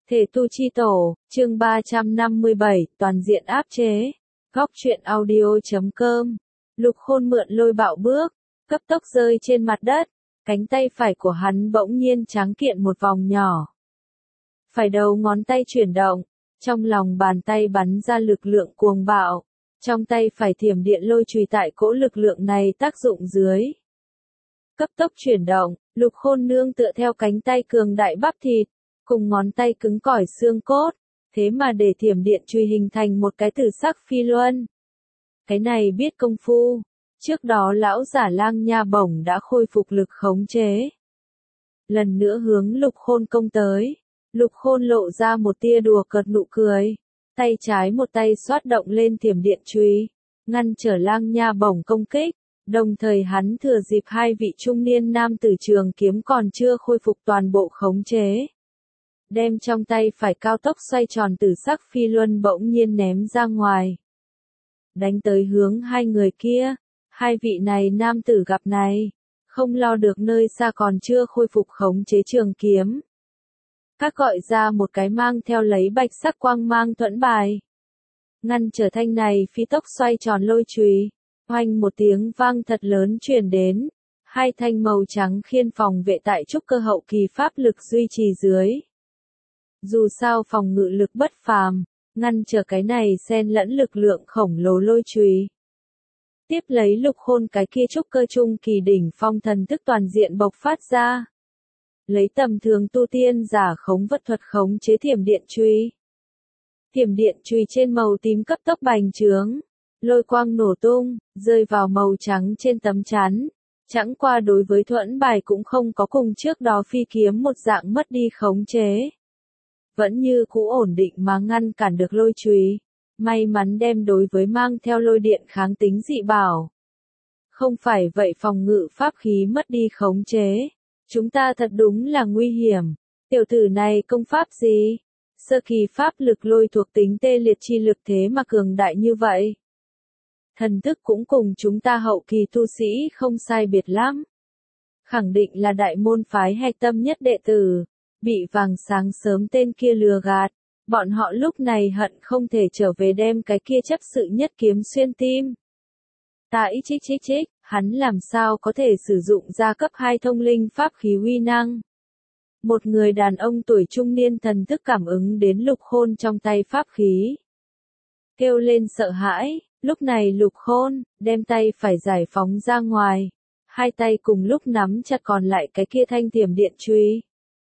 Thể tu chi tổ, chương 357, toàn diện áp chế. Góc truyện audio.com. Lục Khôn mượn lôi bạo bước, cấp tốc rơi trên mặt đất, cánh tay phải của hắn bỗng nhiên tráng kiện một vòng nhỏ. Phải đầu ngón tay chuyển động, trong lòng bàn tay bắn ra lực lượng cuồng bạo, trong tay phải thiểm điện lôi chùy tại cỗ lực lượng này tác dụng dưới. Cấp tốc chuyển động, Lục Khôn nương tựa theo cánh tay cường đại bắp thịt, cùng ngón tay cứng cỏi xương cốt, thế mà để thiểm điện chùy hình thành một cái tử sắc phi luân. Cái này biết công phu, trước đó lão giả Lang Nha Bổng đã khôi phục lực khống chế. Lần nữa hướng Lục Khôn công tới, Lục Khôn lộ ra một tia đùa cợt nụ cười, tay trái một tay xoát động lên thiểm điện chùy, ngăn trở Lang Nha Bổng công kích. Đồng thời hắn thừa dịp hai vị trung niên nam tử trường kiếm còn chưa khôi phục toàn bộ khống chế, đem trong tay phải cao tốc xoay tròn tử sắc phi luân bỗng nhiên ném ra ngoài. Đánh tới hướng hai người kia, hai vị này nam tử gặp này, không lo được nơi xa còn chưa khôi phục khống chế trường kiếm. Các gọi ra một cái mang theo lấy bạch sắc quang mang thuẫn bài, ngăn trở thanh này phi tốc xoay tròn lôi chùy. Oanh một tiếng vang thật lớn truyền đến, hai thanh màu trắng khiên phòng vệ tại trúc cơ hậu kỳ pháp lực duy trì dưới. Dù sao phòng ngự lực bất phàm, ngăn trở cái này xen lẫn lực lượng khổng lồ lôi chùy. Tiếp lấy Lục Khôn cái kia trúc cơ trung kỳ đỉnh phong thần thức toàn diện bộc phát ra. Lấy tầm thường tu tiên giả khống vật thuật khống chế thiểm điện chùy. Thiểm điện chùy trên màu tím cấp tốc bành trướng. Lôi quang nổ tung, rơi vào màu trắng trên tấm chắn. Chẳng qua đối với thuẫn bài cũng không có cùng trước đó phi kiếm một dạng mất đi khống chế. Vẫn như cũ ổn định mà ngăn cản được lôi chùy. May mắn đem đối với mang theo lôi điện kháng tính dị bảo. Không phải vậy phòng ngự pháp khí mất đi khống chế. Chúng ta thật đúng là nguy hiểm. Tiểu tử này công pháp gì? Sơ kỳ pháp lực lôi thuộc tính tê liệt chi lực thế mà cường đại như vậy. Thần thức cũng cùng chúng ta hậu kỳ tu sĩ không sai biệt lắm. Khẳng định là đại môn phái hạch tâm nhất đệ tử, bị vàng sáng sớm tên kia lừa gạt, bọn họ lúc này hận không thể trở về đem cái kia chấp sự nhất kiếm xuyên tim. Tại chích, hắn làm sao có thể sử dụng ra cấp 2 thông linh pháp khí uy năng. Một người đàn ông tuổi trung niên thần thức cảm ứng đến Lục Khôn trong tay pháp khí. Kêu lên sợ hãi. Lúc này Lục Khôn, đem tay phải giải phóng ra ngoài. Hai tay cùng lúc nắm chặt còn lại cái kia thanh thiểm điện chùy.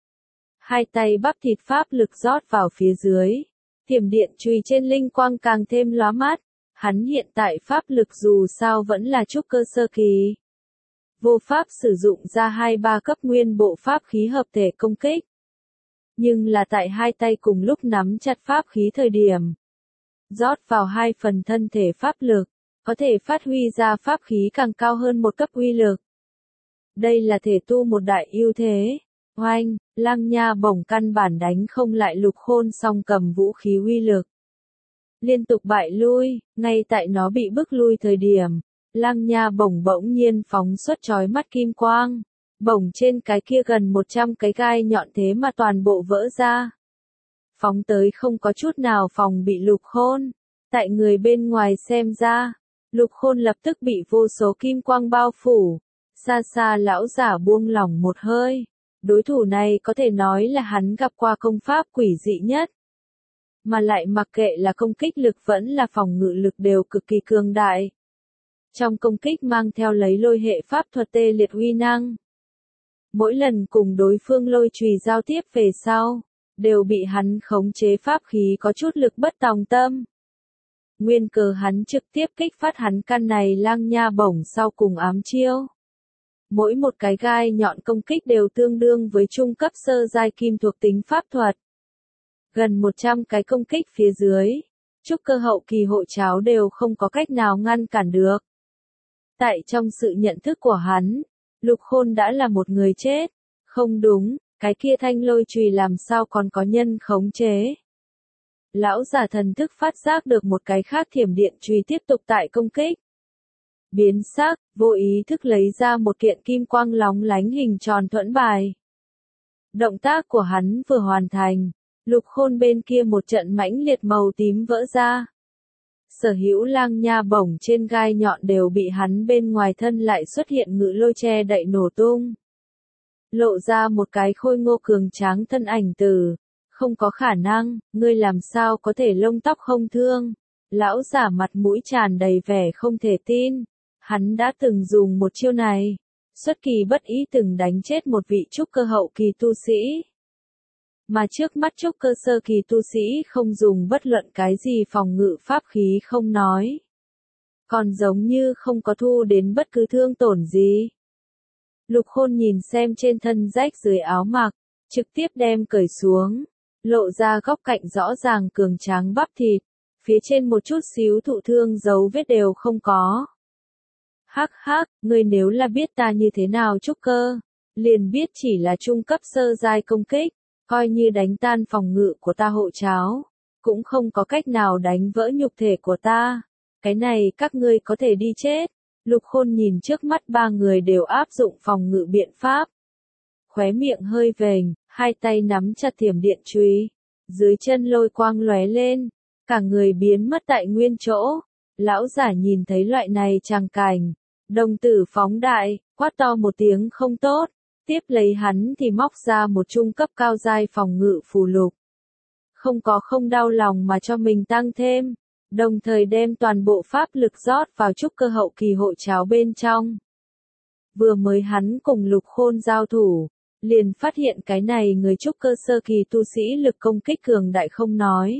Hai tay bắp thịt pháp lực rót vào phía dưới. Thiểm điện chùy trên linh quang càng thêm lóa mắt. Hắn hiện tại pháp lực dù sao vẫn là trúc cơ sơ kỳ. Vô pháp sử dụng ra 2-3 cấp nguyên bộ pháp khí hợp thể công kích. Nhưng là tại hai tay cùng lúc nắm chặt pháp khí thời điểm. Rót vào 2 phần thân thể pháp lực, có thể phát huy ra pháp khí càng cao hơn một cấp uy lực. Đây là thể tu một đại ưu thế. Oanh, Lang Nha Bổng căn bản đánh không lại Lục Khôn song cầm vũ khí uy lực. Liên tục bại lui, ngay tại nó bị bức lui thời điểm, Lang Nha Bổng bỗng nhiên phóng xuất chói mắt kim quang. Bổng trên cái kia gần 100 cái gai nhọn thế mà toàn bộ vỡ ra. Phóng tới không có chút nào phòng bị Lục Khôn. Tại người bên ngoài xem ra, Lục Khôn lập tức bị vô số kim quang bao phủ. Xa xa lão giả buông lỏng một hơi. Đối thủ này có thể nói là hắn gặp qua công pháp quỷ dị nhất. Mà lại mặc kệ là công kích lực vẫn là phòng ngự lực đều cực kỳ cường đại. Trong công kích mang theo lấy lôi hệ pháp thuật tê liệt uy năng. Mỗi lần cùng đối phương lôi chùy giao tiếp về sau, đều bị hắn khống chế pháp khí có chút lực bất tòng tâm. Nguyên cớ hắn trực tiếp kích phát hắn căn này Lang Nha Bổng sau cùng ám chiêu. Mỗi một cái gai nhọn công kích đều tương đương với trung cấp sơ giai kim thuộc tính pháp thuật. Gần 100 cái công kích phía dưới, trúc cơ hậu kỳ hộ cháo đều không có cách nào ngăn cản được. Tại trong sự nhận thức của hắn, Lục Khôn đã là một người chết. Không đúng. Cái kia thanh lôi chùy làm sao còn có nhân khống chế. Lão giả thần thức phát giác được một cái khác thiểm điện chùy tiếp tục tại công kích. Biến sắc, vô ý thức lấy ra một kiện kim quang lóng lánh hình tròn thuẫn bài. Động tác của hắn vừa hoàn thành, Lục Khôn bên kia một trận mãnh liệt màu tím vỡ ra. Sở hữu lang nha bổng trên gai nhọn đều bị hắn bên ngoài thân lại xuất hiện ngự lôi che đậy nổ tung. Lộ ra một cái khôi ngô cường tráng thân ảnh từ. Không có khả năng, ngươi làm sao có thể lông tóc không thương. Lão giả mặt mũi tràn đầy vẻ không thể tin. Hắn đã từng dùng một chiêu này. Xuất kỳ bất ý từng đánh chết một vị trúc cơ hậu kỳ tu sĩ. Mà trước mắt trúc cơ sơ kỳ tu sĩ không dùng bất luận cái gì phòng ngự pháp khí không nói. Còn giống như không có thu đến bất cứ thương tổn gì. Lục Khôn nhìn xem trên thân rách dưới áo mặc, trực tiếp đem cởi xuống, lộ ra góc cạnh rõ ràng cường tráng bắp thịt, phía trên một chút xíu thụ thương dấu vết đều không có. Hắc hắc, ngươi nếu là biết ta như thế nào trúc cơ, liền biết chỉ là trung cấp sơ giai công kích, coi như đánh tan phòng ngự của ta hộ cháo, cũng không có cách nào đánh vỡ nhục thể của ta. Cái này các ngươi có thể đi chết. Lục Khôn nhìn trước mắt ba người đều áp dụng phòng ngự biện pháp. Khóe miệng hơi vểnh, hai tay nắm chặt thiểm điện chùy, dưới chân lôi quang lóe lên, cả người biến mất tại nguyên chỗ. Lão giả nhìn thấy loại này tràng cảnh, đồng tử phóng đại, quát to một tiếng không tốt, tiếp lấy hắn thì móc ra một trung cấp cao giai phòng ngự phù lục. Không đau lòng mà cho mình tăng thêm, đồng thời đem toàn bộ pháp lực rót vào trúc cơ hậu kỳ hộ cháo bên trong. Vừa mới hắn cùng Lục Khôn giao thủ, liền phát hiện cái này người trúc cơ sơ kỳ tu sĩ lực công kích cường đại không nói.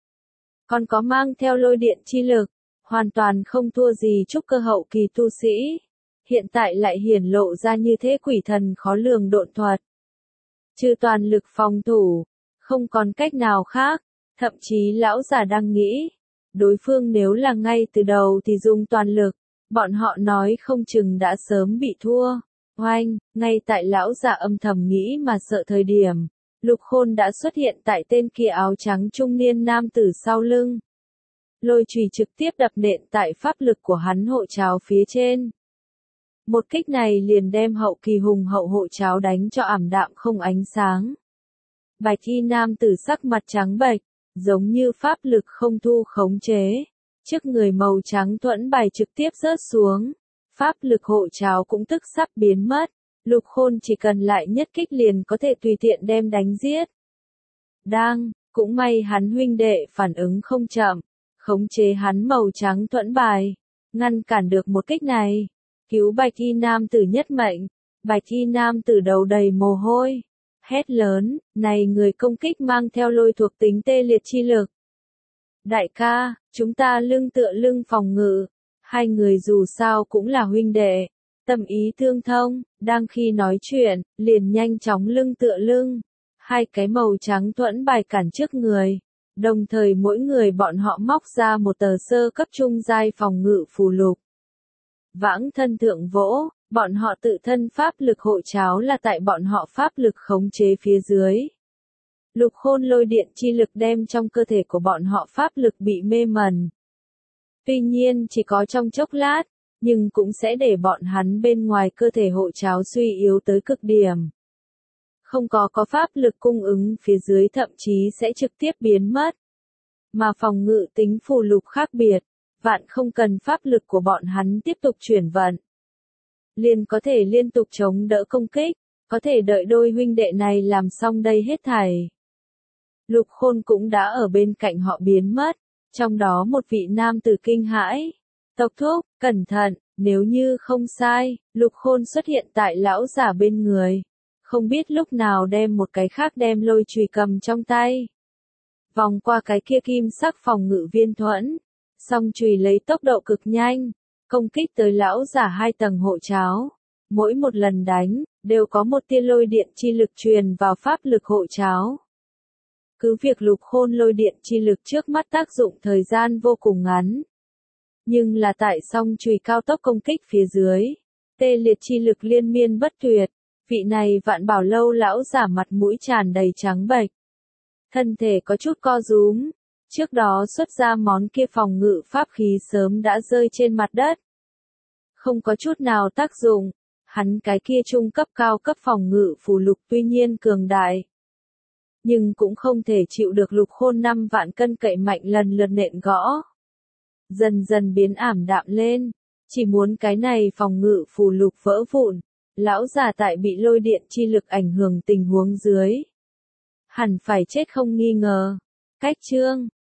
Còn có mang theo lôi điện chi lực, hoàn toàn không thua gì trúc cơ hậu kỳ tu sĩ. Hiện tại lại hiển lộ ra như thế quỷ thần khó lường độn thuật. Trừ toàn lực phòng thủ, không còn cách nào khác, thậm chí lão giả đang nghĩ. Đối phương nếu là ngay từ đầu thì dùng toàn lực, bọn họ nói không chừng đã sớm bị thua. Oanh, ngay tại lão giả âm thầm nghĩ mà sợ thời điểm, Lục Khôn đã xuất hiện tại tên kia áo trắng trung niên nam tử sau lưng. Lôi chùy trực tiếp đập nện tại pháp lực của hắn hộ cháo phía trên. Một kích này liền đem hậu kỳ hùng hậu hộ cháo đánh cho ảm đạm không ánh sáng. Bạch y nam tử sắc mặt trắng bệch, giống như pháp lực không thu khống chế. Trước người màu trắng thuẫn bài trực tiếp rớt xuống. Pháp lực hộ cháo cũng tức sắp biến mất. Lục Khôn chỉ cần lại nhất kích liền có thể tùy tiện đem đánh giết. Cũng may hắn huynh đệ phản ứng không chậm. Khống chế hắn màu trắng thuẫn bài. Ngăn cản được một kích này. Cứu bạch y nam tử nhất mệnh. Bạch y nam tử đầu đầy mồ hôi. Hét lớn, này người công kích mang theo lôi thuộc tính tê liệt chi lực. Đại ca, chúng ta lưng tựa lưng phòng ngự. Hai người dù sao cũng là huynh đệ. Tâm ý tương thông, đang khi nói chuyện, liền nhanh chóng lưng tựa lưng. Hai cái màu trắng thuẫn bài cản trước người. Đồng thời mỗi người bọn họ móc ra một tờ sơ cấp trung giai phòng ngự phù lục. Vãng thân thượng vỗ, bọn họ tự thân pháp lực hộ cháo là tại bọn họ pháp lực khống chế phía dưới. Lục Khôn lôi điện chi lực đem trong cơ thể của bọn họ pháp lực bị mê mẩn. Tuy nhiên chỉ có trong chốc lát, nhưng cũng sẽ để bọn hắn bên ngoài cơ thể hộ cháo suy yếu tới cực điểm. Không có pháp lực cung ứng phía dưới thậm chí sẽ trực tiếp biến mất. Mà phòng ngự tính phù lục khác biệt, vạn không cần pháp lực của bọn hắn tiếp tục chuyển vận. Liền có thể liên tục chống đỡ công kích, có thể đợi đôi huynh đệ này làm xong đây hết thảy. Lục Khôn cũng đã ở bên cạnh họ biến mất, trong đó một vị nam tử kinh hãi. Tộc thúc, cẩn thận, nếu như không sai, Lục Khôn xuất hiện tại lão giả bên người. Không biết lúc nào đem một cái khác đem lôi chùy cầm trong tay. Vòng qua cái kia kim sắc phòng ngự viên thuẫn. Song chùy lấy tốc độ cực nhanh. Công kích tới lão giả 2 tầng hộ cháo. Mỗi một lần đánh, đều có một tia lôi điện chi lực truyền vào pháp lực hộ cháo. Cứ việc Lục Khôn lôi điện chi lực trước mắt tác dụng thời gian vô cùng ngắn. Nhưng là tại song chùy cao tốc công kích phía dưới. Tê liệt chi lực liên miên bất tuyệt. Vị này Vạn Bảo Lâu lão giả mặt mũi tràn đầy trắng bệch. Thân thể có chút co rúm. Trước đó xuất ra món kia phòng ngự pháp khí sớm đã rơi trên mặt đất. Không có chút nào tác dụng. Hắn cái kia trung cấp cao cấp phòng ngự phù lục tuy nhiên cường đại. nhưng cũng không thể chịu được Lục Khôn 5 vạn cân cậy mạnh lần lượt nện gõ. Dần dần biến ảm đạm lên, chỉ muốn cái này phòng ngự phù lục vỡ vụn, lão già tại bị lôi điện chi lực ảnh hưởng tình huống dưới. Hẳn phải chết không nghi ngờ. Cách chương